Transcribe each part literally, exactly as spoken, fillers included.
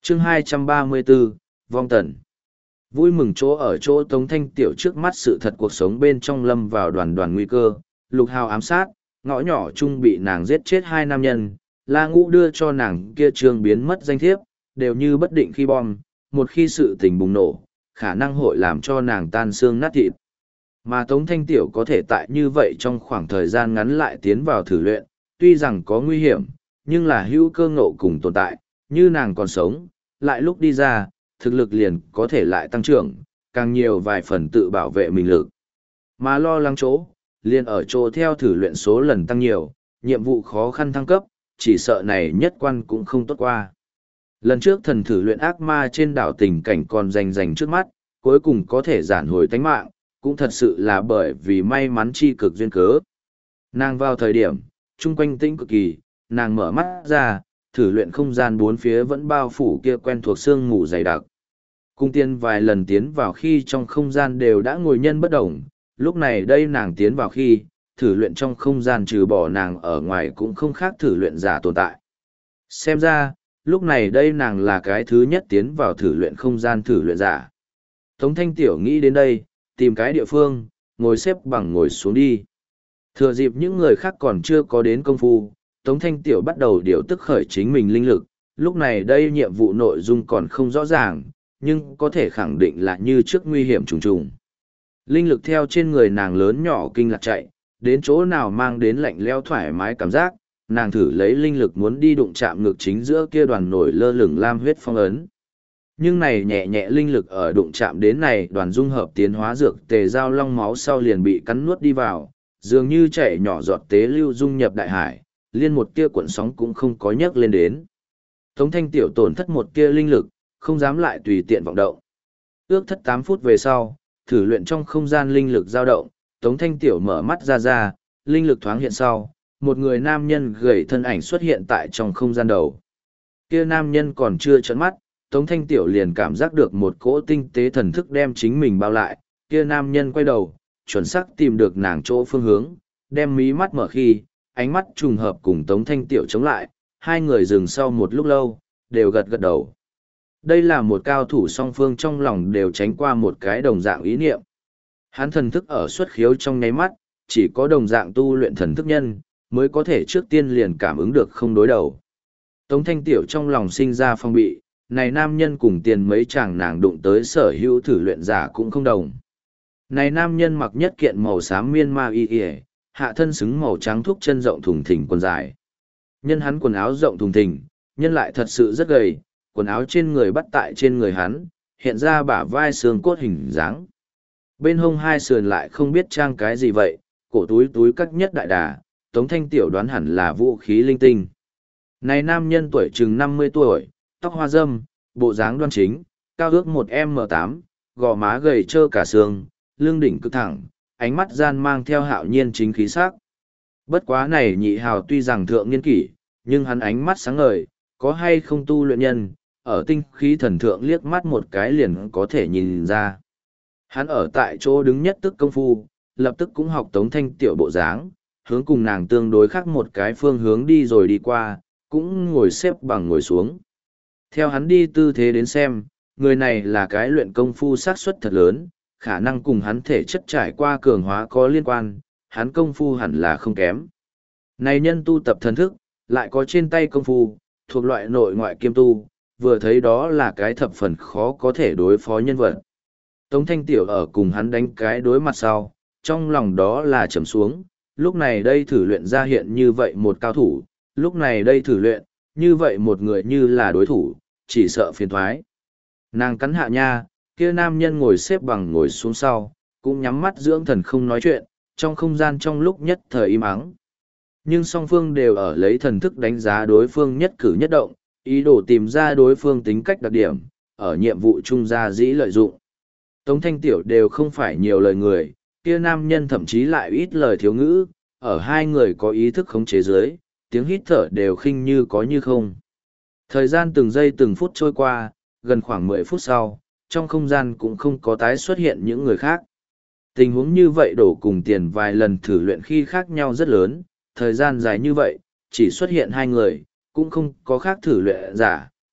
chương hai trăm ba mươi bốn, vong tần. Vui mừng chỗ ở chỗ Tống Thanh Tiểu trước mắt sự thật cuộc sống bên trong lâm vào đoàn đoàn nguy cơ, lục hào ám sát, ngõ nhỏ chung bị nàng giết chết hai nam nhân, La Ngũ đưa cho nàng kia trường biến mất danh thiếp, đều như bất định khi bom, một khi sự tình bùng nổ, khả năng hội làm cho nàng tan xương nát thịt. Mà Tống Thanh Tiểu có thể tại như vậy trong khoảng thời gian ngắn lại tiến vào thử luyện, tuy rằng có nguy hiểm, nhưng là hữu cơ ngộ cùng tồn tại, như nàng còn sống, lại lúc đi ra, thực lực liền có thể lại tăng trưởng, càng nhiều vài phần tự bảo vệ mình lực. Mà lo lắng chỗ, liền ở chỗ theo thử luyện số lần tăng nhiều, nhiệm vụ khó khăn thăng cấp, chỉ sợ này nhất quan cũng không tốt qua. Lần trước thần thử luyện ác ma trên đảo tình cảnh còn rành rành trước mắt, cuối cùng có thể giản hồi tánh mạng, cũng thật sự là bởi vì may mắn chi cực duyên cớ. Nàng vào thời điểm, chung quanh tĩnh cực kỳ, nàng mở mắt ra, thử luyện không gian bốn phía vẫn bao phủ kia quen thuộc sương mù dày đặc. Cung tiên vài lần tiến vào khi trong không gian đều đã ngồi nhân bất động, lúc này đây nàng tiến vào khi, thử luyện trong không gian trừ bỏ nàng ở ngoài cũng không khác thử luyện giả tồn tại. Xem ra, lúc này đây nàng là cái thứ nhất tiến vào thử luyện không gian thử luyện giả. Tống Thanh Tiểu nghĩ đến đây, tìm cái địa phương, ngồi xếp bằng ngồi xuống đi. Thừa dịp những người khác còn chưa có đến công phu, Tống Thanh Tiểu bắt đầu điều tức khởi chính mình linh lực, lúc này đây nhiệm vụ nội dung còn không rõ ràng, nhưng có thể khẳng định là như trước nguy hiểm trùng trùng. Linh lực theo trên người nàng lớn nhỏ kinh lạc chạy, đến chỗ nào mang đến lạnh leo thoải mái cảm giác, nàng thử lấy linh lực muốn đi đụng chạm ngực chính giữa kia đoàn nổi lơ lửng lam huyết phong ấn. Nhưng này nhẹ nhẹ linh lực ở đụng chạm đến này đoàn dung hợp tiến hóa dược tề giao long máu sau liền bị cắn nuốt đi vào, dường như chảy nhỏ giọt tế lưu dung nhập đại hải, liên một tia cuộn sóng cũng không có nhấc lên đến. Tống Thanh Tiểu tổn thất một tia linh lực, không dám lại tùy tiện vọng động. Ước thất tám phút về sau, thử luyện trong không gian linh lực dao động, Tống Thanh Tiểu mở mắt ra ra, linh lực thoáng hiện sau, một người nam nhân gầy thân ảnh xuất hiện tại trong không gian đầu. Kia nam nhân còn chưa trợn mắt, Tống Thanh Tiểu liền cảm giác được một cỗ tinh tế thần thức đem chính mình bao lại, kia nam nhân quay đầu, chuẩn xác tìm được nàng chỗ phương hướng, đem mí mắt mở khi, ánh mắt trùng hợp cùng Tống Thanh Tiểu chống lại, hai người dừng sau một lúc lâu, đều gật gật đầu. Đây là một cao thủ song phương trong lòng đều tránh qua một cái đồng dạng ý niệm. Hắn thần thức ở xuất khiếu trong nháy mắt, chỉ có đồng dạng tu luyện thần thức nhân, mới có thể trước tiên liền cảm ứng được không đối đầu. Tống Thanh Tiểu trong lòng sinh ra phong bị, này nam nhân cùng tiền mấy chàng nàng đụng tới sở hữu thử luyện giả cũng không đồng. Này nam nhân mặc nhất kiện màu xám miên ma y y, hạ thân xứng màu trắng thúc chân rộng thùng thình quần dài. Nhân hắn quần áo rộng thùng thình, nhân lại thật sự rất gầy, quần áo trên người bắt tại trên người hắn, hiện ra bả vai xương cốt hình dáng. Bên hông hai sườn lại không biết trang cái gì vậy, cổ túi túi các nhất đại đà, Tống Thanh Tiểu đoán hẳn là vũ khí linh tinh. Này nam nhân tuổi chừng năm mươi tuổi, tóc hoa râm, bộ dáng đoan chính, cao ước một M tám, gò má gầy trơ cả xương, lưng đỉnh cực thẳng, ánh mắt gian mang theo hạo nhiên chính khí sắc. Bất quá này nhị hào tuy rằng thượng niên kỷ, nhưng hắn ánh mắt sáng ngời, có hay không tu luyện nhân, ở tinh khí thần thượng liếc mắt một cái liền có thể nhìn ra. Hắn ở tại chỗ đứng nhất tức công phu, lập tức cũng học Tống Thanh Tiểu bộ dáng, hướng cùng nàng tương đối khác một cái phương hướng đi rồi đi qua, cũng ngồi xếp bằng ngồi xuống. Theo hắn đi tư thế đến xem, người này là cái luyện công phu xác suất thật lớn, khả năng cùng hắn thể chất trải qua cường hóa có liên quan, hắn công phu hẳn là không kém. Này nhân tu tập thần thức, lại có trên tay công phu, thuộc loại nội ngoại kiêm tu, vừa thấy đó là cái thập phần khó có thể đối phó nhân vật. Tống Thanh Tiểu ở cùng hắn đánh cái đối mặt sau, trong lòng đó là trầm xuống, lúc này đây thử luyện ra hiện như vậy một cao thủ, lúc này đây thử luyện, như vậy một người như là đối thủ, chỉ sợ phiền thoái. Nàng cắn hạ nha, kia nam nhân ngồi xếp bằng ngồi xuống sau, cũng nhắm mắt dưỡng thần không nói chuyện, trong không gian trong lúc nhất thời im ắng. Nhưng song phương đều ở lấy thần thức đánh giá đối phương nhất cử nhất động, ý đồ tìm ra đối phương tính cách đặc điểm, ở nhiệm vụ trung gia dĩ lợi dụng. Tống Thanh Tiểu đều không phải nhiều lời người, kia nam nhân thậm chí lại ít lời thiếu ngữ, ở hai người có ý thức khống chế dưới, tiếng hít thở đều khinh như có như không. Thời gian từng giây từng phút trôi qua, gần khoảng mười phút sau, trong không gian cũng không có tái xuất hiện những người khác. Tình huống như vậy đổ cùng tiền vài lần thử luyện khi khác nhau rất lớn, thời gian dài như vậy, chỉ xuất hiện hai người, cũng không có khác thử luyện giả,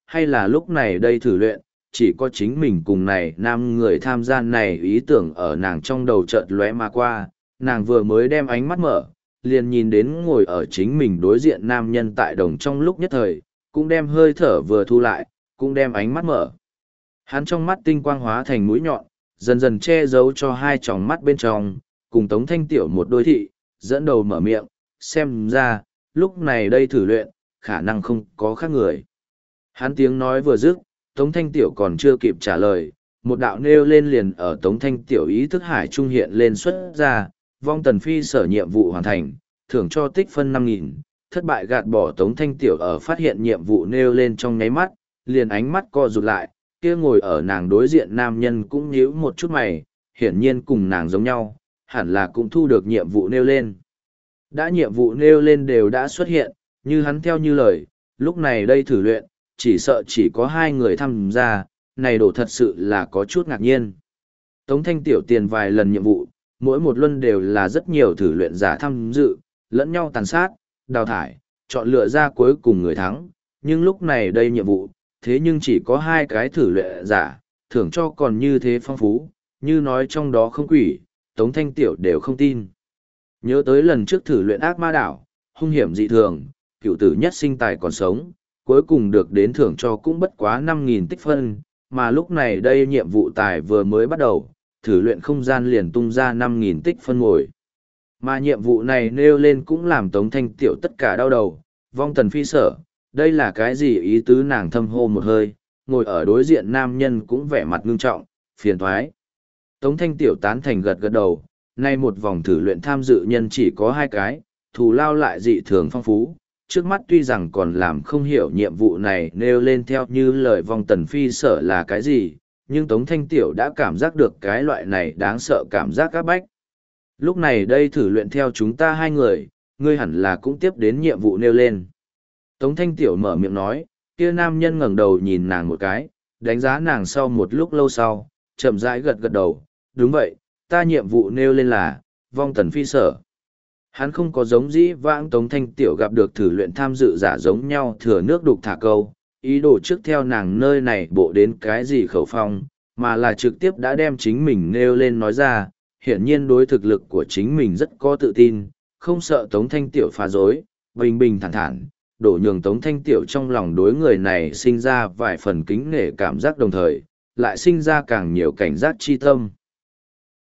hay là lúc này đây thử luyện, chỉ có chính mình cùng này nam người tham gia này ý tưởng ở nàng trong đầu chợt lóe mà qua, nàng vừa mới đem ánh mắt mở, liền nhìn đến ngồi ở chính mình đối diện nam nhân tại đồng trong lúc nhất thời, cũng đem hơi thở vừa thu lại, cũng đem ánh mắt mở. Hắn trong mắt tinh quang hóa thành mũi nhọn, dần dần che giấu cho hai tròng mắt bên trong, cùng Tống Thanh Tiểu một đôi thị, dẫn đầu mở miệng, xem ra, lúc này đây thử luyện, khả năng không có khác người. Hắn tiếng nói vừa dứt, Tống Thanh Tiểu còn chưa kịp trả lời, một đạo nêu lên liền ở Tống Thanh Tiểu ý thức hải trung hiện lên xuất ra, vong tần phi sở nhiệm vụ hoàn thành, thưởng cho tích phân năm nghìn, thất bại gạt bỏ Tống Thanh Tiểu ở phát hiện nhiệm vụ nêu lên trong nháy mắt, liền ánh mắt co rụt lại, kia ngồi ở nàng đối diện nam nhân cũng nhíu một chút mày, hiển nhiên cùng nàng giống nhau, hẳn là cũng thu được nhiệm vụ nêu lên. Đã nhiệm vụ nêu lên đều đã xuất hiện, như hắn theo như lời, lúc này đây thử luyện, chỉ sợ chỉ có hai người tham gia, này đổ thật sự là có chút ngạc nhiên. Tống Thanh Tiểu tiền vài lần nhiệm vụ, mỗi một luân đều là rất nhiều thử luyện giả tham dự, lẫn nhau tàn sát, đào thải, chọn lựa ra cuối cùng người thắng, nhưng lúc này đây nhiệm vụ, thế nhưng chỉ có hai cái thử luyện giả, thưởng cho còn như thế phong phú, như nói trong đó không quỷ, Tống Thanh Tiểu đều không tin. Nhớ tới lần trước thử luyện ác ma đảo, hung hiểm dị thường, cựu tử nhất sinh tài còn sống, cuối cùng được đến thưởng cho cũng bất quá năm nghìn tích phân, mà lúc này đây nhiệm vụ tài vừa mới bắt đầu, thử luyện không gian liền tung ra năm nghìn tích phân ngồi. Mà nhiệm vụ này nêu lên cũng làm Tống Thanh Tiểu tất cả đau đầu, vong tần phi sở, đây là cái gì ý tứ nàng thâm hô một hơi, ngồi ở đối diện nam nhân cũng vẻ mặt ngưng trọng, phiền thoái. Tống Thanh Tiểu tán thành gật gật đầu, nay một vòng thử luyện tham dự nhân chỉ có hai cái, thù lao lại dị thường phong phú. Trước mắt tuy rằng còn làm không hiểu nhiệm vụ này nêu lên theo như lời vong tần phi sở là cái gì, nhưng Tống Thanh Tiểu đã cảm giác được cái loại này đáng sợ cảm giác các bách. Lúc này đây thử luyện theo chúng ta hai người, ngươi hẳn là cũng tiếp đến nhiệm vụ nêu lên. Tống Thanh Tiểu mở miệng nói, kia nam nhân ngẩng đầu nhìn nàng một cái, đánh giá nàng sau một lúc lâu sau, chậm rãi gật gật đầu, đúng vậy, ta nhiệm vụ nêu lên là, vong tần phi sở. Hắn không có giống dĩ vãng Tống Thanh Tiểu gặp được thử luyện tham dự giả giống nhau thừa nước đục thả câu, ý đồ trước theo nàng nơi này bộ đến cái gì khẩu phong, mà là trực tiếp đã đem chính mình nêu lên nói ra, hiển nhiên đối thực lực của chính mình rất có tự tin, không sợ Tống Thanh Tiểu phá dối, bình bình thản thản, đổ nhường Tống Thanh Tiểu trong lòng đối người này sinh ra vài phần kính nể cảm giác đồng thời, lại sinh ra càng nhiều cảnh giác chi tâm.